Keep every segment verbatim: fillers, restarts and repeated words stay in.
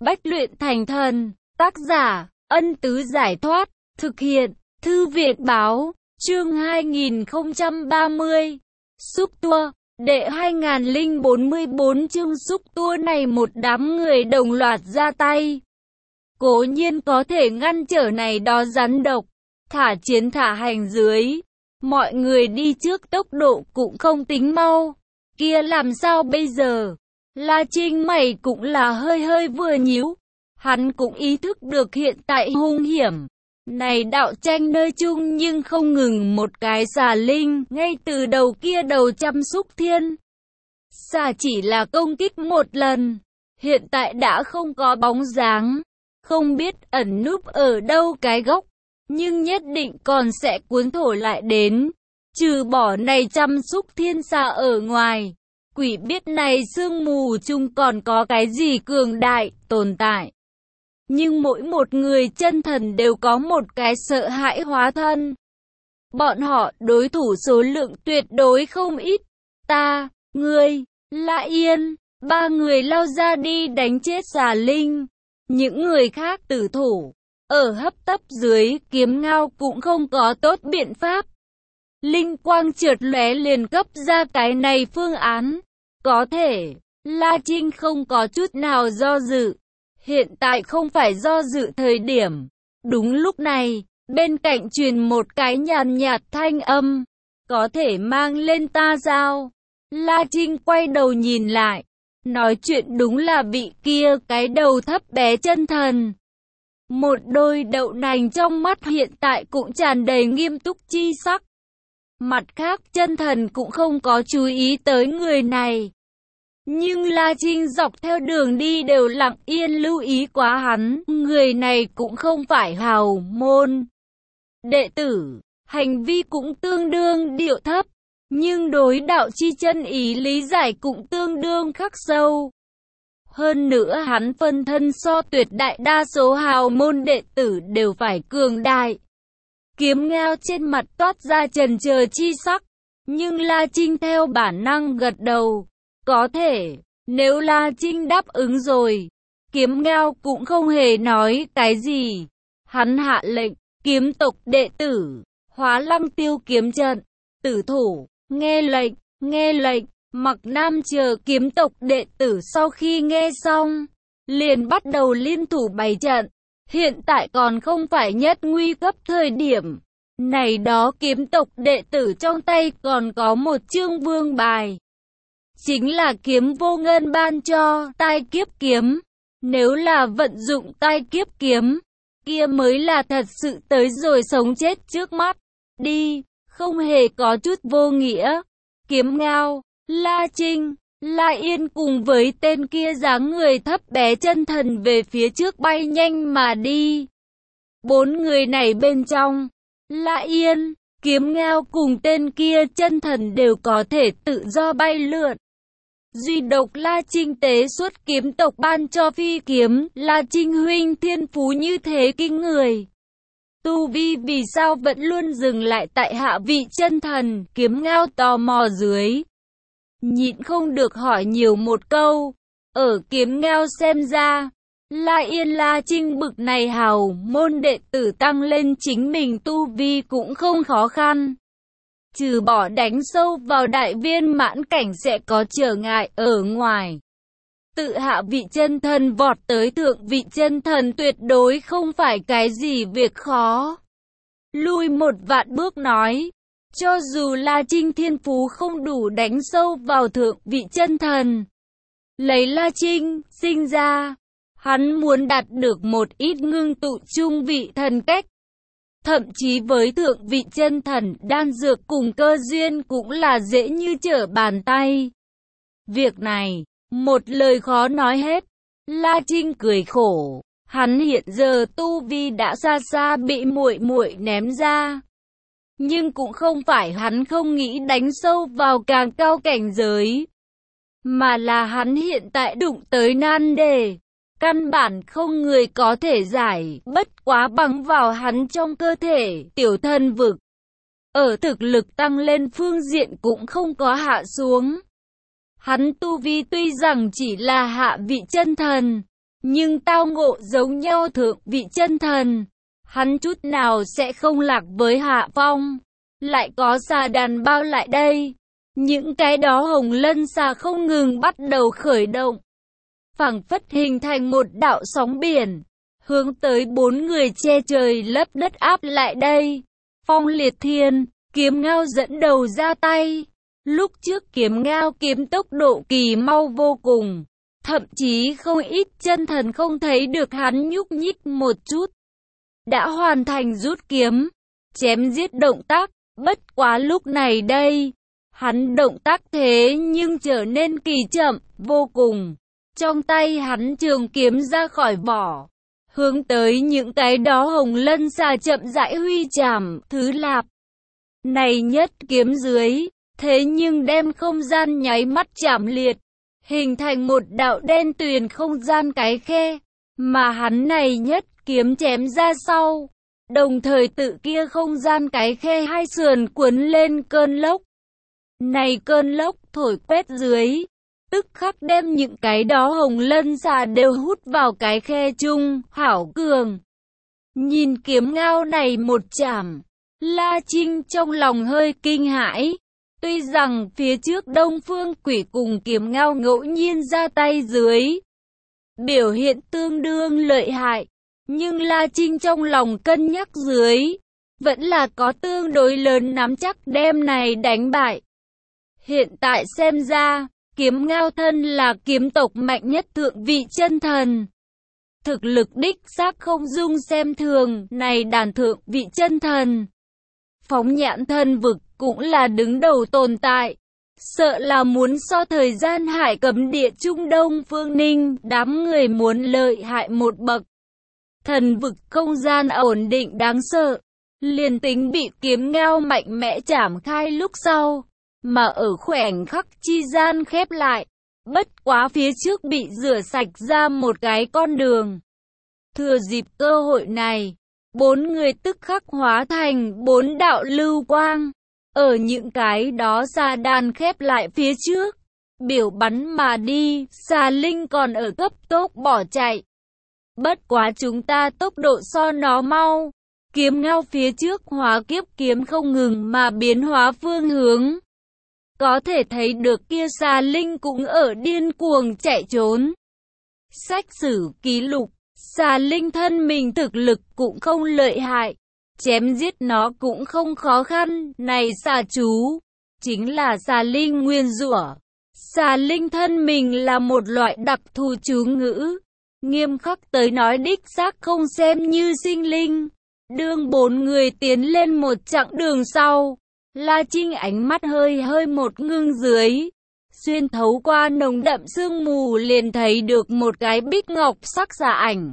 Bách luyện thành thần. Tác giả, Ân Tứ Giải Thoát. Thực hiện, Thư Việt Báo. Chương hai nghìn không trăm ba mươi. Xúc tua. Đệ hai nghìn bốn mươi bốn chương xúc tua này một đám người đồng loạt ra tay. Cố nhiên có thể ngăn trở này đó rắn độc. Thả chiến thả hành dưới. Mọi người đi trước tốc độ cũng không tính mau. Kia làm sao bây giờ? La Trinh mày cũng là hơi hơi vừa nhíu. Hắn cũng ý thức được hiện tại hung hiểm. Này đạo tranh nơi chung nhưng không ngừng một cái xà linh, ngay từ đầu kia đầu chăm xúc thiên. Xà chỉ là công kích một lần, hiện tại đã không có bóng dáng, không biết ẩn núp ở đâu cái góc, nhưng nhất định còn sẽ cuốn thổi lại đến. Trừ bỏ này chăm xúc thiên xà ở ngoài, quỷ biết này sương mù chung còn có cái gì cường đại tồn tại. Nhưng mỗi một người chân thần đều có một cái sợ hãi hóa thân. Bọn họ đối thủ số lượng tuyệt đối không ít. Ta, ngươi, La Yên, ba người lao ra đi đánh chết xà linh. Những người khác tử thủ, ở hấp tấp dưới kiếm ngao cũng không có tốt biện pháp. Linh quang trượt lóe liền cấp ra cái này phương án. Có thể, La Trinh không có chút nào do dự. Hiện tại không phải do dự thời điểm. Đúng lúc này, bên cạnh truyền một cái nhàn nhạt thanh âm. Có thể mang lên ta sao? La Trinh quay đầu nhìn lại. Nói chuyện đúng là vị kia cái đầu thấp bé chân thần. Một đôi đậu nành trong mắt hiện tại cũng tràn đầy nghiêm túc chi sắc. Mặt khác chân thần cũng không có chú ý tới người này. Nhưng La Trinh dọc theo đường đi đều lặng yên lưu ý quá hắn, người này cũng không phải hào môn đệ tử, hành vi cũng tương đương điệu thấp, nhưng đối đạo chi chân ý lý giải cũng tương đương khắc sâu. Hơn nữa hắn phân thân so tuyệt đại đa số hào môn đệ tử đều phải cường đại. Kiếm ngao trên mặt toát ra chần chờ chi sắc, nhưng La Trinh theo bản năng gật đầu. Có thể, nếu La Trinh đáp ứng rồi, kiếm ngao cũng không hề nói cái gì. Hắn hạ lệnh, kiếm tộc đệ tử, hóa lăng tiêu kiếm trận, tử thủ, nghe lệnh, nghe lệnh. Mặc Nam chờ kiếm tộc đệ tử sau khi nghe xong, liền bắt đầu liên thủ bày trận. Hiện tại còn không phải nhất nguy cấp thời điểm. Này đó kiếm tộc đệ tử trong tay còn có một chương vương bài. Chính là kiếm vô ngân ban cho tai kiếp kiếm. Nếu là vận dụng tai kiếp kiếm, kia mới là thật sự tới rồi sống chết trước mắt. Đi, không hề có chút vô nghĩa. Kiếm ngao, La Trinh, La Yên cùng với tên kia dáng người thấp bé chân thần về phía trước bay nhanh mà đi. Bốn người này bên trong, La Yên, kiếm ngao cùng tên kia chân thần đều có thể tự do bay lượn. Duy độc La Trinh tế xuất kiếm tộc ban cho phi kiếm, La Trinh huynh thiên phú như thế kinh người. Tu vi vì sao vẫn luôn dừng lại tại hạ vị chân thần, kiếm ngao tò mò dưới. Nhịn không được hỏi nhiều một câu, ở kiếm ngao xem ra, La Yên La Trinh bực này hào môn đệ tử tăng lên chính mình tu vi cũng không khó khăn. Trừ bỏ đánh sâu vào đại viên mãn cảnh sẽ có trở ngại ở ngoài. Tự hạ vị chân thần vọt tới thượng vị chân thần tuyệt đối không phải cái gì việc khó. Lui một vạn bước nói, cho dù La Trinh thiên phú không đủ đánh sâu vào thượng vị chân thần. Lấy La Trinh sinh ra, hắn muốn đạt được một ít ngưng tụ trung vị thần cách. Thậm chí với thượng vị chân thần, đan dược cùng cơ duyên cũng là dễ như trở bàn tay. Việc này, một lời khó nói hết. La Trinh cười khổ, hắn hiện giờ tu vi đã xa xa bị muội muội ném ra. Nhưng cũng không phải hắn không nghĩ đánh sâu vào càng cao cảnh giới, mà là hắn hiện tại đụng tới nan đề. Căn bản không người có thể giải, bất quá bằng vào hắn trong cơ thể, tiểu thân vực. Ở thực lực tăng lên phương diện cũng không có hạ xuống. Hắn tu vi tuy rằng chỉ là hạ vị chân thần, nhưng tao ngộ giống nhau thượng vị chân thần. Hắn chút nào sẽ không lạc với hạ phong. Lại có xà đàn bao lại đây. Những cái đó hồng lân xà không ngừng bắt đầu khởi động. Phảng phất hình thành một đạo sóng biển. Hướng tới bốn người che trời lấp đất áp lại đây. Phong liệt thiên, kiếm ngao dẫn đầu ra tay. Lúc trước kiếm ngao kiếm tốc độ kỳ mau vô cùng. Thậm chí không ít chân thần không thấy được hắn nhúc nhích một chút. Đã hoàn thành rút kiếm, chém giết động tác, bất quá lúc này đây. Hắn động tác thế nhưng trở nên kỳ chậm, vô cùng. Trong tay hắn trường kiếm ra khỏi vỏ. Hướng tới những cái đó hồng lân xà chậm rãi huy chạm, thứ lạp. Này nhất kiếm dưới, thế nhưng đem không gian nháy mắt chạm liệt. Hình thành một đạo đen tuyền không gian cái khe. Mà hắn này nhất kiếm chém ra sau. Đồng thời tự kia không gian cái khe hai sườn cuốn lên cơn lốc. Này cơn lốc thổi quét dưới. Tức khắc đem những cái đó hồng lân xà đều hút vào cái khe chung, hảo cường. Nhìn kiếm ngao này một chạm. La Trinh trong lòng hơi kinh hãi. Tuy rằng phía trước Đông Phương Quỷ cùng kiếm ngao ngẫu nhiên ra tay dưới. Biểu hiện tương đương lợi hại. Nhưng La Trinh trong lòng cân nhắc dưới. Vẫn là có tương đối lớn nắm chắc đem này đánh bại. Hiện tại xem ra, kiếm ngao thân là kiếm tộc mạnh nhất thượng vị chân thần. Thực lực đích xác không dung xem thường này đàn thượng vị chân thần. Phóng nhãn thân vực cũng là đứng đầu tồn tại. Sợ là muốn so thời gian hải cấm địa Trung Đông Phương Ninh, đám người muốn lợi hại một bậc. Thần vực không gian ổn định đáng sợ. Liền tính bị kiếm ngao mạnh mẽ chảm khai lúc sau. Mà ở khoảnh khắc chi gian khép lại. Bất quá phía trước bị rửa sạch ra một cái con đường. Thừa dịp cơ hội này. Bốn người tức khắc hóa thành bốn đạo lưu quang. Ở những cái đó xà đàn khép lại phía trước. Biểu bắn mà đi. Xà linh còn ở cấp tốc bỏ chạy. Bất quá chúng ta tốc độ so nó mau. Kiếm ngao phía trước hóa kiếp kiếm không ngừng mà biến hóa phương hướng. Có thể thấy được kia xà linh cũng ở điên cuồng chạy trốn. Sách sử ký lục. Xà linh thân mình thực lực cũng không lợi hại. Chém giết nó cũng không khó khăn. Này xà chú. Chính là xà linh nguyên rủa. Xà linh thân mình là một loại đặc thù chú ngữ. Nghiêm khắc tới nói đích xác không xem như sinh linh. Đương bốn người tiến lên một chặng đường sau. La Trinh ánh mắt hơi hơi một ngưng dưới. Xuyên thấu qua nồng đậm sương mù liền thấy được một cái bích ngọc sắc giả ảnh.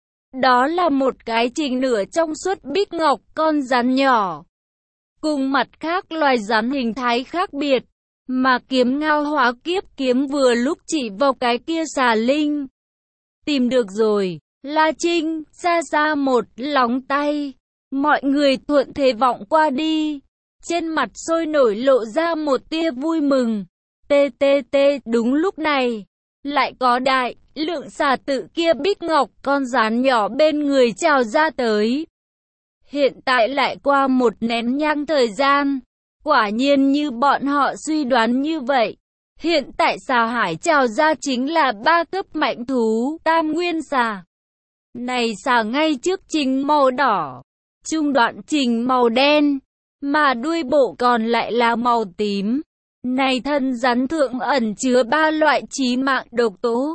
Đó là một cái trình nửa trong suốt bích ngọc con rắn nhỏ. Cùng mặt khác loài rắn hình thái khác biệt. Mà kiếm ngao hóa kiếp kiếm vừa lúc chỉ vào cái kia xà linh. Tìm được rồi. La Trinh xa xa một lóng tay. Mọi người thuận thế vọng qua đi. Trên mặt sôi nổi lộ ra một tia vui mừng. Tê tê tê đúng lúc này. Lại có đại lượng xà tự kia bích ngọc con rắn nhỏ bên người trào ra tới. Hiện tại lại qua một nén nhang thời gian. Quả nhiên như bọn họ suy đoán như vậy. Hiện tại xà hải trào ra chính là ba cấp mạnh thú tam nguyên xà. Này xà ngay trước trình màu đỏ. Trung đoạn trình màu đen. Mà đuôi bộ còn lại là màu tím. Này thân rắn thượng ẩn chứa ba loại chí mạng độc tố.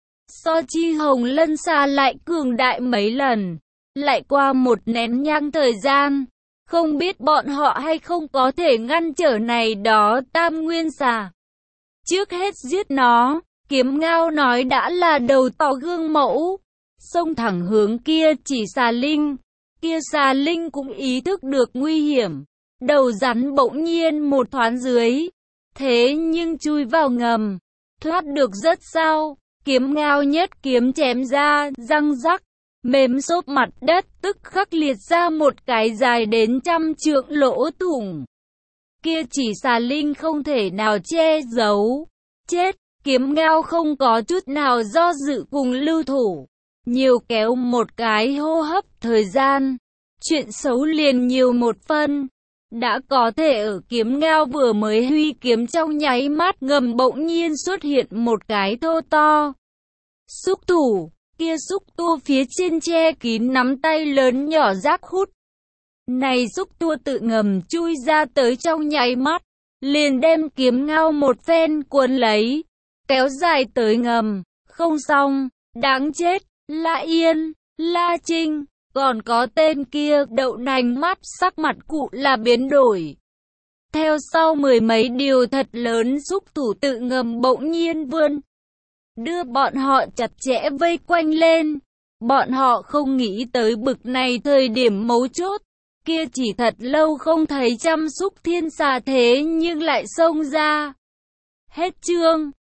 So chi hồng lân xà lại cường đại mấy lần. Lại qua một nén nhang thời gian. Không biết bọn họ hay không có thể ngăn trở này đó tam nguyên xà. Trước hết giết nó, kiếm ngao nói đã là đầu tỏ gương mẫu. Xông thẳng hướng kia chỉ xà linh. Kia xà linh cũng ý thức được nguy hiểm. Đầu rắn bỗng nhiên một thoáng dưới. Thế nhưng chui vào ngầm. Thoát được rất sao. Kiếm ngao nhất kiếm chém ra, răng rắc. Mềm xốp mặt đất tức khắc liệt ra một cái dài đến trăm trượng lỗ thủng. Kia chỉ xà linh không thể nào che giấu. Chết, Kiếm ngao không có chút nào do dự cùng lưu thủ. Nhiều kéo một cái hô hấp thời gian. Chuyện xấu liền nhiều một phân. Đã có thể ở kiếm ngao vừa mới huy kiếm trong nháy mắt ngầm bỗng nhiên xuất hiện một cái thô to. Xúc thủ, kia xúc tua phía trên che kín nắm tay lớn nhỏ rác hút. Này xúc tua tự ngầm chui ra tới trong nháy mắt, liền đem kiếm ngao một phen cuốn lấy, kéo dài tới ngầm, không xong, đáng chết, La Yên, La Trinh, còn có tên kia đậu nành mắt sắc mặt cụ là biến đổi. Theo sau mười mấy điều thật lớn xúc thủ tự ngầm bỗng nhiên vươn, đưa bọn họ chặt chẽ vây quanh lên. Bọn họ không nghĩ tới bực này thời điểm mấu chốt, kia chỉ thật lâu không thấy trăm xúc thiên xà thế nhưng lại xông ra. Hết chương.